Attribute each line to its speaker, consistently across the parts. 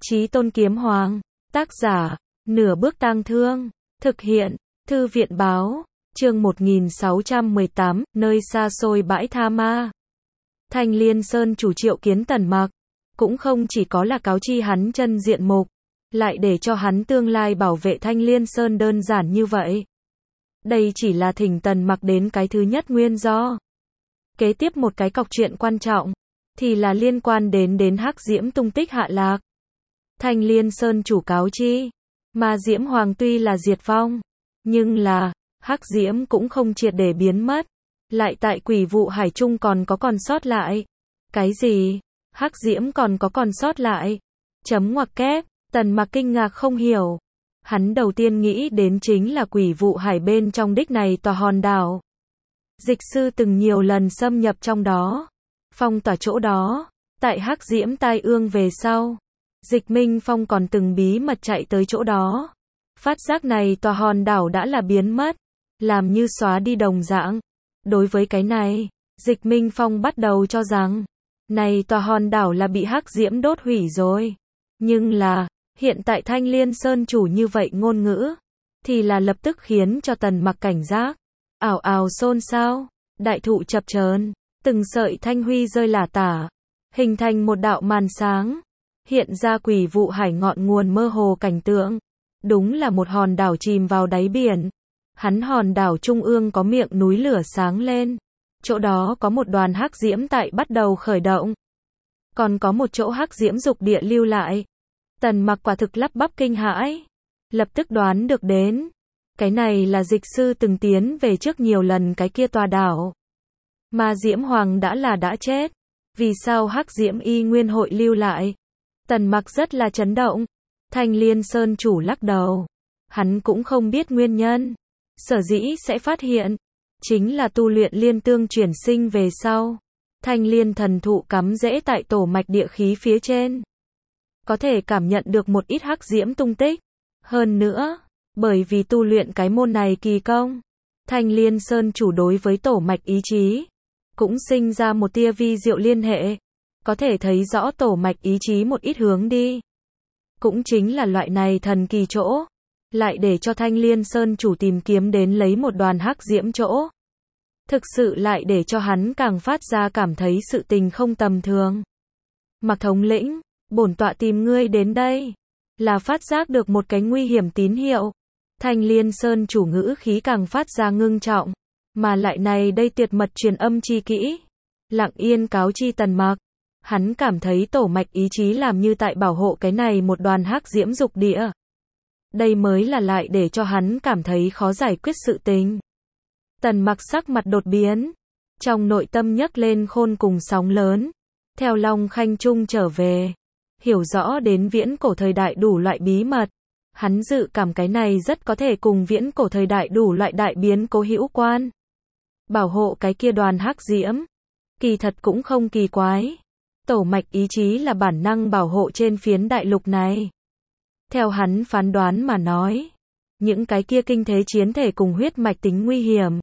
Speaker 1: Chí Tôn Kiếm Hoàng. Tác giả, Nửa Bước Tang Thương. Thực hiện, Thư viện báo. Chương 1618, nơi xa xôi bãi Tha Ma. Thanh Liên Sơn chủ triệu kiến Tần Mặc. Cũng không chỉ có là cáo chi hắn chân diện mục, lại để cho hắn tương lai bảo vệ Thanh Liên Sơn đơn giản như vậy. Đây chỉ là thỉnh Tần Mặc đến cái thứ nhất nguyên do. Kế tiếp một cái cọc chuyện quan trọng, thì là liên quan đến Hắc Diễm tung tích hạ lạc. Thanh Liên Sơn chủ cáo chi, Ma Diễm Hoàng tuy là diệt vong, nhưng là, Hắc Diễm cũng không triệt để biến mất. Lại tại Quỷ Vụ Hải Trung còn sót lại. Cái gì? Hắc Diễm còn sót lại? Chấm ngoặc kép, Tần Mặc kinh ngạc không hiểu. Hắn đầu tiên nghĩ đến chính là Quỷ Vụ Hải bên trong đích này tòa hòn đảo. Dịch sư từng nhiều lần xâm nhập trong đó, phong tỏa chỗ đó. Tại Hắc Diễm tai ương về sau, Dịch Minh Phong còn từng bí mật chạy tới chỗ đó. Phát giác này tòa hòn đảo đã là biến mất, làm như xóa đi đồng dạng. Đối với cái này, Dịch Minh Phong bắt đầu cho rằng, này tòa hòn đảo là bị Hắc Diễm đốt hủy rồi. Nhưng là, hiện tại Thanh Liên Sơn chủ như vậy ngôn ngữ, thì là lập tức khiến cho Tần Mặc cảnh giác. Ảo ảo xôn xao, đại thụ chập chờn, từng sợi thanh huy rơi lả tả, hình thành một đạo màn sáng, hiện ra Quỷ Vụ Hải ngọn nguồn mơ hồ cảnh tượng. Đúng là một hòn đảo chìm vào đáy biển. Hắn hòn đảo trung ương có miệng núi lửa sáng lên. Chỗ đó có một đoàn Hắc Diễm tại bắt đầu khởi động. Còn có một chỗ Hắc Diễm dục địa lưu lại. Tần Mặc quả thực lắp bắp kinh hãi. Lập tức đoán được đến. Cái này là dịch sư từng tiến về trước nhiều lần cái kia tòa đảo. Ma Diễm Hoàng đã chết. Vì sao Hắc Diễm y nguyên hội lưu lại? Tần Mặc rất là chấn động. Thanh Liên Sơn chủ lắc đầu. Hắn cũng không biết nguyên nhân. Sở dĩ sẽ phát hiện, chính là tu luyện liên tương chuyển sinh về sau. Thanh Liên thần thụ cắm rễ tại tổ mạch địa khí phía trên. Có thể cảm nhận được một ít Hắc Diễm tung tích. Hơn nữa, bởi vì tu luyện cái môn này kỳ công, Thanh Liên Sơn chủ đối với tổ mạch ý chí, cũng sinh ra một tia vi diệu liên hệ. Có thể thấy rõ tổ mạch ý chí một ít hướng đi. Cũng chính là loại này thần kỳ chỗ. Lại để cho Thanh Liên Sơn chủ tìm kiếm đến lấy một đoàn Hắc Diễm chỗ. Thực sự lại để cho hắn càng phát ra cảm thấy sự tình không tầm thường. Mặc thống lĩnh, bổn tọa tìm ngươi đến đây, là phát giác được một cái nguy hiểm tín hiệu. Thanh Liên Sơn chủ ngữ khí càng phát ra ngưng trọng. Mà lại này đây tuyệt mật truyền âm chi kỹ. Lặng yên cáo chi Tần Mặc. Hắn cảm thấy tổ mạch ý chí làm như tại bảo hộ cái này một đoàn Hắc Diễm dục địa. Đây mới là lại để cho hắn cảm thấy khó giải quyết sự tình. Tần Mặc sắc mặt đột biến. Trong nội tâm nhấc lên khôn cùng sóng lớn. Theo Long Khanh Trung trở về. Hiểu rõ đến viễn cổ thời đại đủ loại bí mật. Hắn dự cảm cái này rất có thể cùng viễn cổ thời đại đủ loại đại biến cố hữu quan. Bảo hộ cái kia đoàn Hắc Diễm. Kỳ thật cũng không kỳ quái. Tổ mạch ý chí là bản năng bảo hộ trên phiến đại lục này. Theo hắn phán đoán mà nói, những cái kia kinh thế chiến thể cùng huyết mạch tính nguy hiểm.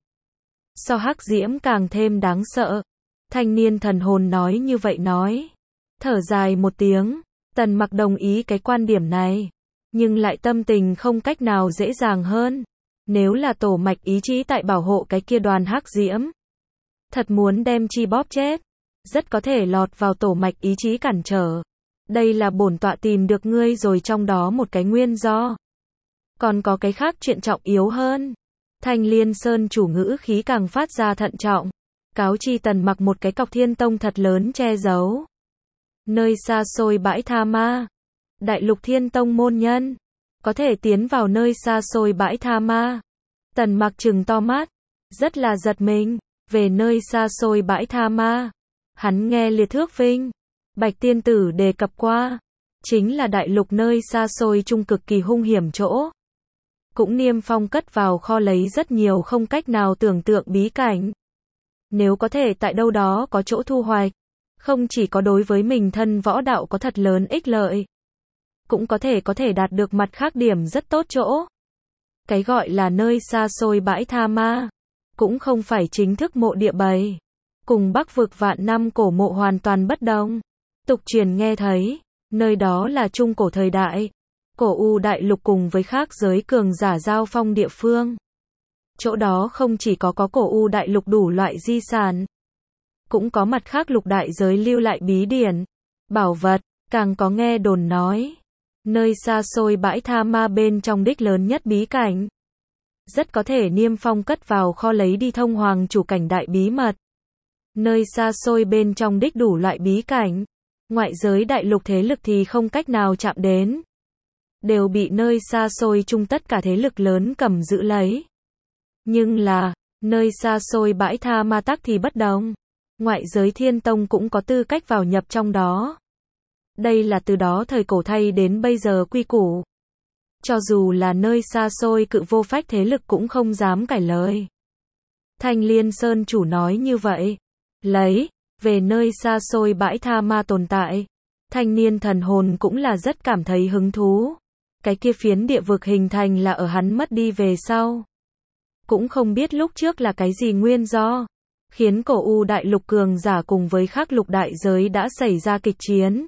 Speaker 1: So Hắc Diễm càng thêm đáng sợ. Thanh niên thần hồn nói như vậy nói. Thở dài một tiếng, Tần Mặc đồng ý cái quan điểm này. Nhưng lại tâm tình không cách nào dễ dàng hơn. Nếu là tổ mạch ý chí tại bảo hộ cái kia đoàn Hắc Diễm, thật muốn đem chi bóp chết. Rất có thể lọt vào tổ mạch ý chí cản trở. Đây là bổn tọa tìm được ngươi rồi trong đó một cái nguyên do. Còn có cái khác chuyện trọng yếu hơn. Thanh Liên Sơn chủ ngữ khí càng phát ra thận trọng. Cáo chi Tần Mặc một cái cọc thiên tông thật lớn che giấu. Nơi xa xôi bãi Tha Ma. Đại lục thiên tông môn nhân. Có thể tiến vào nơi xa xôi bãi Tha Ma. Tần Mặc trừng to mắt. Rất là giật mình. Về nơi xa xôi bãi Tha Ma. Hắn nghe Liệt Thước Vinh, Bạch Tiên Tử đề cập qua. Chính là đại lục nơi xa xôi chung cực kỳ hung hiểm chỗ. Cũng niêm phong cất vào kho lấy rất nhiều không cách nào tưởng tượng bí cảnh. Nếu có thể tại đâu đó có chỗ thu hoạch, không chỉ có đối với mình thân võ đạo có thật lớn ích lợi, cũng có thể đạt được mặt khác điểm rất tốt chỗ. Cái gọi là nơi xa xôi bãi Tha Ma, cũng không phải chính thức mộ địa bầy. Cùng Bắc vực vạn năm cổ mộ hoàn toàn bất đồng. Tục truyền nghe thấy, Nơi đó là trung cổ thời đại. Cổ U đại lục cùng với khác giới cường giả giao phong địa phương. Chỗ đó không chỉ có cổ U đại lục đủ loại di sản, cũng có mặt khác lục đại giới lưu lại bí điển, bảo vật, càng có nghe đồn nói. Nơi xa xôi bãi tha ma bên trong đích lớn nhất bí cảnh. Rất có thể Niêm Phong cất vào kho lấy đi thông hoàng chủ cảnh đại bí mật. Nơi xa xôi bên trong đích đủ loại bí cảnh. Ngoại giới đại lục thế lực thì không cách nào chạm đến. Đều bị nơi xa xôi chung tất cả thế lực lớn cầm giữ lấy. Nhưng là, nơi xa xôi bãi tha ma tắc thì bất đồng. Ngoại giới Thiên Tông cũng có tư cách vào nhập trong đó. Đây là từ đó thời cổ thay đến bây giờ quy củ. Cho dù là nơi xa xôi cự vô phách thế lực cũng không dám cãi lời. Thanh Liên Sơn chủ nói như vậy. Lấy, về nơi xa xôi bãi tha ma tồn tại. Thanh niên thần hồn cũng là rất cảm thấy hứng thú. Cái kia phiến địa vực hình thành là ở hắn mất đi về sau. Cũng không biết lúc trước là cái gì nguyên do. Khiến cổ U đại lục cường giả cùng với khác lục đại giới đã xảy ra kịch chiến.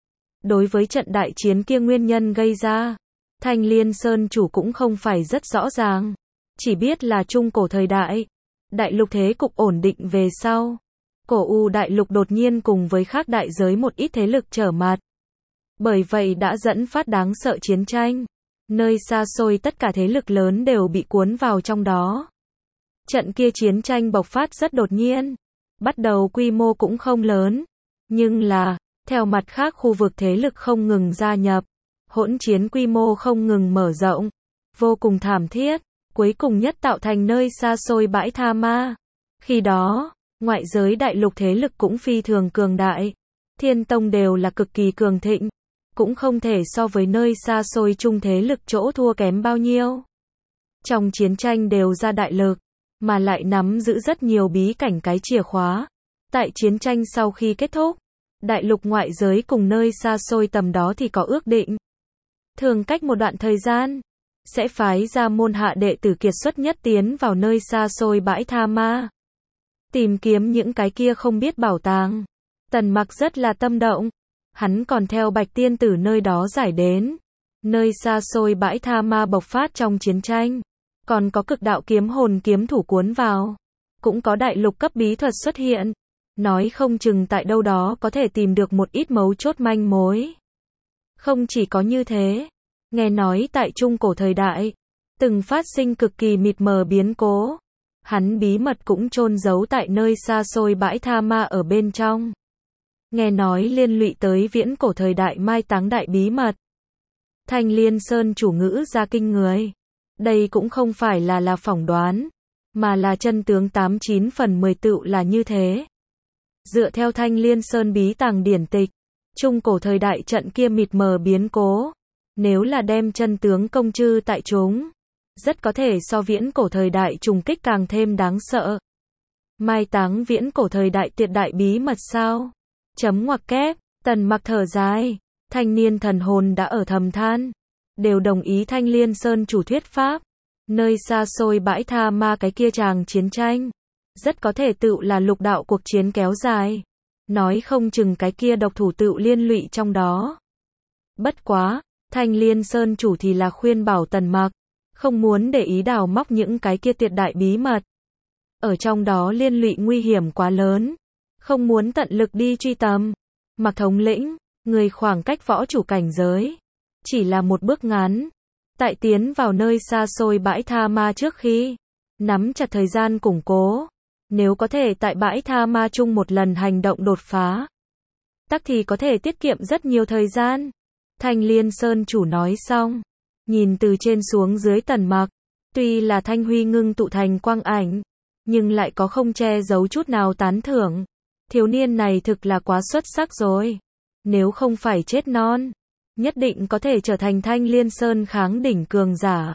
Speaker 1: Đối với trận đại chiến kia nguyên nhân gây ra, Thanh Liên Sơn chủ cũng không phải rất rõ ràng. Chỉ biết là trung cổ thời đại, đại lục thế cục ổn định về sau. Cổ U đại lục đột nhiên cùng với khác đại giới một ít thế lực trở mặt. Bởi vậy đã dẫn phát đáng sợ chiến tranh. Nơi xa xôi tất cả thế lực lớn đều bị cuốn vào trong đó. Trận kia chiến tranh bộc phát rất đột nhiên. Bắt đầu quy mô cũng không lớn. Nhưng là, theo mặt khác khu vực thế lực không ngừng gia nhập. Hỗn chiến quy mô không ngừng mở rộng. Vô cùng thảm thiết. Cuối cùng nhất tạo thành nơi xa xôi bãi tha ma. Khi đó, ngoại giới đại lục thế lực cũng phi thường cường đại. Thiên Tông đều là cực kỳ cường thịnh. Cũng không thể so với nơi xa xôi chung thế lực chỗ thua kém bao nhiêu. Trong chiến tranh đều ra đại lực, mà lại nắm giữ rất nhiều bí cảnh cái chìa khóa. Tại chiến tranh sau khi kết thúc, đại lục ngoại giới cùng nơi xa xôi tầm đó thì có ước định. Thường cách một đoạn thời gian, sẽ phái ra môn hạ đệ tử kiệt xuất nhất tiến vào nơi xa xôi bãi tha ma. Tìm kiếm những cái kia không biết bảo tàng. Tần Mặc rất là tâm động. Hắn còn theo Bạch Tiên Tử nơi đó giải đến. Nơi xa xôi bãi tha ma bộc phát trong chiến tranh. Còn có cực đạo kiếm hồn kiếm thủ cuốn vào. Cũng có đại lục cấp bí thuật xuất hiện. Nói không chừng tại đâu đó có thể tìm được một ít mấu chốt manh mối. Không chỉ có như thế. Nghe nói tại trung cổ thời đại, từng phát sinh cực kỳ mịt mờ biến cố. Hắn bí mật cũng chôn giấu tại nơi xa xôi bãi tha ma ở bên trong. Nghe nói liên lụy tới viễn cổ thời đại mai táng đại bí mật. Thanh Liên Sơn chủ ngữ ra kinh người. Đây cũng không phải là phỏng đoán, mà là chân tướng 89 phần 10 tựu là như thế. Dựa theo Thanh Liên Sơn bí tàng điển tịch, trung cổ thời đại trận kia mịt mờ biến cố, nếu là đem chân tướng công chư tại chúng, rất có thể so viễn cổ thời đại trùng kích càng thêm đáng sợ. Mai táng viễn cổ thời đại tuyệt đại bí mật sao? Chấm ngoặc kép, Tần Mặc thở dài, thanh niên thần hồn đã ở thầm than, đều đồng ý Thanh Liên Sơn chủ thuyết pháp, nơi xa xôi bãi tha ma cái kia tràng chiến tranh, rất có thể tựu là lục đạo cuộc chiến kéo dài, nói không chừng cái kia độc thủ tựu liên lụy trong đó. Bất quá, Thanh Liên Sơn chủ thì là khuyên bảo Tần Mặc, không muốn để ý đào móc những cái kia tuyệt đại bí mật. Ở trong đó liên lụy nguy hiểm quá lớn. Không muốn tận lực đi truy tầm. Mặc thống lĩnh, người khoảng cách võ chủ cảnh giới. Chỉ là một bước ngắn. Tại tiến vào nơi xa xôi bãi tha ma trước khi. Nắm chặt thời gian củng cố. Nếu có thể tại bãi tha ma chung một lần hành động đột phá. Tắc thì có thể tiết kiệm rất nhiều thời gian. Thanh Liên Sơn chủ nói xong. Nhìn từ trên xuống dưới Tần Mặc. Tuy là thanh huy ngưng tụ thành quang ảnh. Nhưng lại có không che giấu chút nào tán thưởng. Thiếu niên này thực là quá xuất sắc rồi. Nếu không phải chết non, nhất định có thể trở thành Thanh Liên Sơn kháng đỉnh cường giả.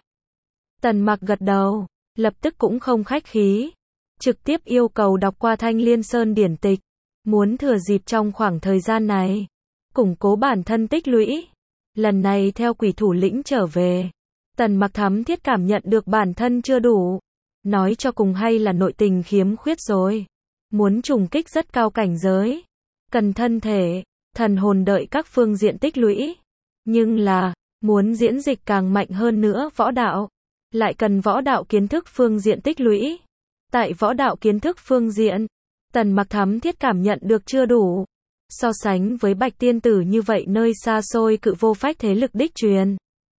Speaker 1: Tần Mặc gật đầu, lập tức cũng không khách khí. Trực tiếp yêu cầu đọc qua Thanh Liên Sơn điển tịch. Muốn thừa dịp trong khoảng thời gian này, củng cố bản thân tích lũy. Lần này theo quỷ thủ lĩnh trở về, Tần Mặc thắm thiết cảm nhận được bản thân chưa đủ. Nói cho cùng hay là nội tình khiếm khuyết rồi. Muốn trùng kích rất cao cảnh giới, cần thân thể, thần hồn đợi các phương diện tích lũy. Nhưng là, muốn diễn dịch càng mạnh hơn nữa võ đạo, lại cần võ đạo kiến thức phương diện tích lũy. Tại võ đạo kiến thức phương diện, Tần Mặc thấm thiết cảm nhận được chưa đủ. So sánh với Bạch Tiên Tử như vậy nơi xa xôi cự vô phách thế lực đích truyền,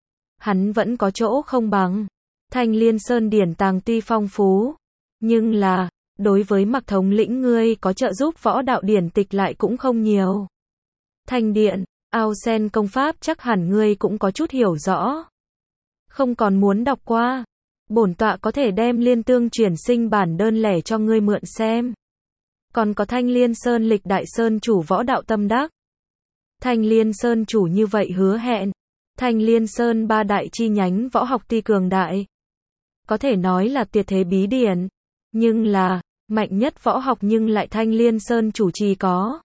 Speaker 1: hắn vẫn có chỗ không bằng. Thanh Liên Sơn điển tàng tuy phong phú, nhưng là, đối với Mặc thống lĩnh ngươi có trợ giúp võ đạo điển tịch lại cũng không nhiều. Thanh Điện, Ao Sen công pháp chắc hẳn ngươi cũng có chút hiểu rõ. Không còn muốn đọc qua, bổn tọa có thể đem Liên Tương chuyển sinh bản đơn lẻ cho ngươi mượn xem. Còn có Thanh Liên Sơn lịch đại sơn chủ võ đạo tâm đắc. Thanh Liên Sơn chủ như vậy hứa hẹn, Thanh Liên Sơn ba đại chi nhánh võ học tuy cường đại, có thể nói là tuyệt thế bí điển, nhưng là, mạnh nhất võ học nhưng lại Thanh Liên Sơn chủ trì có.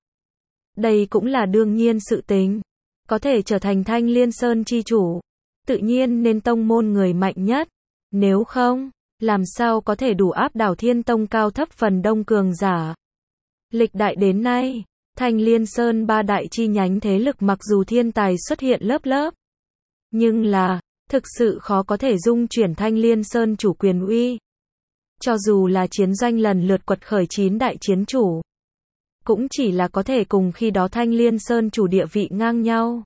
Speaker 1: Đây cũng là đương nhiên sự tình, có thể trở thành Thanh Liên Sơn chi chủ, tự nhiên nên tông môn người mạnh nhất, nếu không, làm sao có thể đủ áp đảo Thiên Tông cao thấp phần đông cường giả. Lịch đại đến nay, Thanh Liên Sơn ba đại chi nhánh thế lực mặc dù thiên tài xuất hiện lớp lớp, nhưng là, thực sự khó có thể dung chuyển Thanh Liên Sơn chủ quyền uy. Cho dù là chiến doanh lần lượt quật khởi 9 đại chiến chủ, cũng chỉ là có thể cùng khi đó Thanh Liên Sơn chủ địa vị ngang nhau.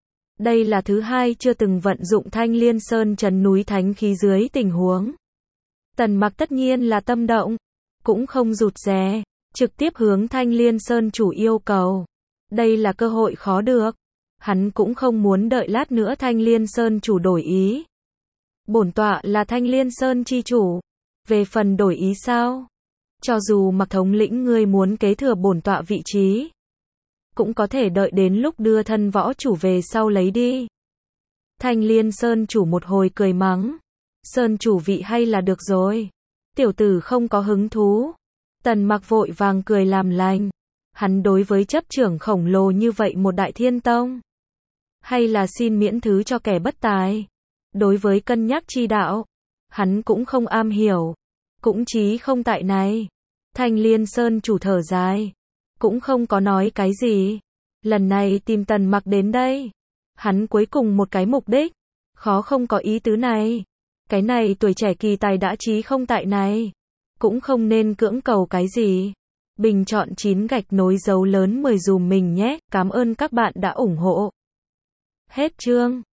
Speaker 1: Đây là thứ hai chưa từng vận dụng Thanh Liên Sơn trấn núi thánh khí dưới tình huống. Tần Mặc tất nhiên là tâm động, cũng không rụt rè, trực tiếp hướng Thanh Liên Sơn chủ yêu cầu. Đây là cơ hội khó được. Hắn cũng không muốn đợi lát nữa Thanh Liên Sơn chủ đổi ý. Bổn tọa là Thanh Liên Sơn chi chủ. Về phần đổi ý sao? Cho dù Mặc thống lĩnh ngươi muốn kế thừa bổn tọa vị trí, cũng có thể đợi đến lúc đưa thân võ chủ về sau lấy đi. Thanh Liên Sơn chủ một hồi cười mắng. Sơn chủ vị hay là được rồi. Tiểu tử không có hứng thú. Tần Mặc vội vàng cười làm lành. Hắn đối với chấp trưởng khổng lồ như vậy một đại thiên tông, hay là xin miễn thứ cho kẻ bất tài. Đối với cân nhắc chi đạo, hắn cũng không am hiểu, cũng chí không tại này. Thanh Liên Sơn chủ thở dài, cũng không có nói cái gì. Lần này tìm Tần Mặc đến đây, hắn cuối cùng một cái mục đích, khó không có ý tứ này. Cái này tuổi trẻ kỳ tài đã chí không tại này, cũng không nên cưỡng cầu cái gì. Bình chọn 9 gạch nối dấu lớn 10 dùm mình nhé, cảm ơn các bạn đã ủng hộ. Hết chương.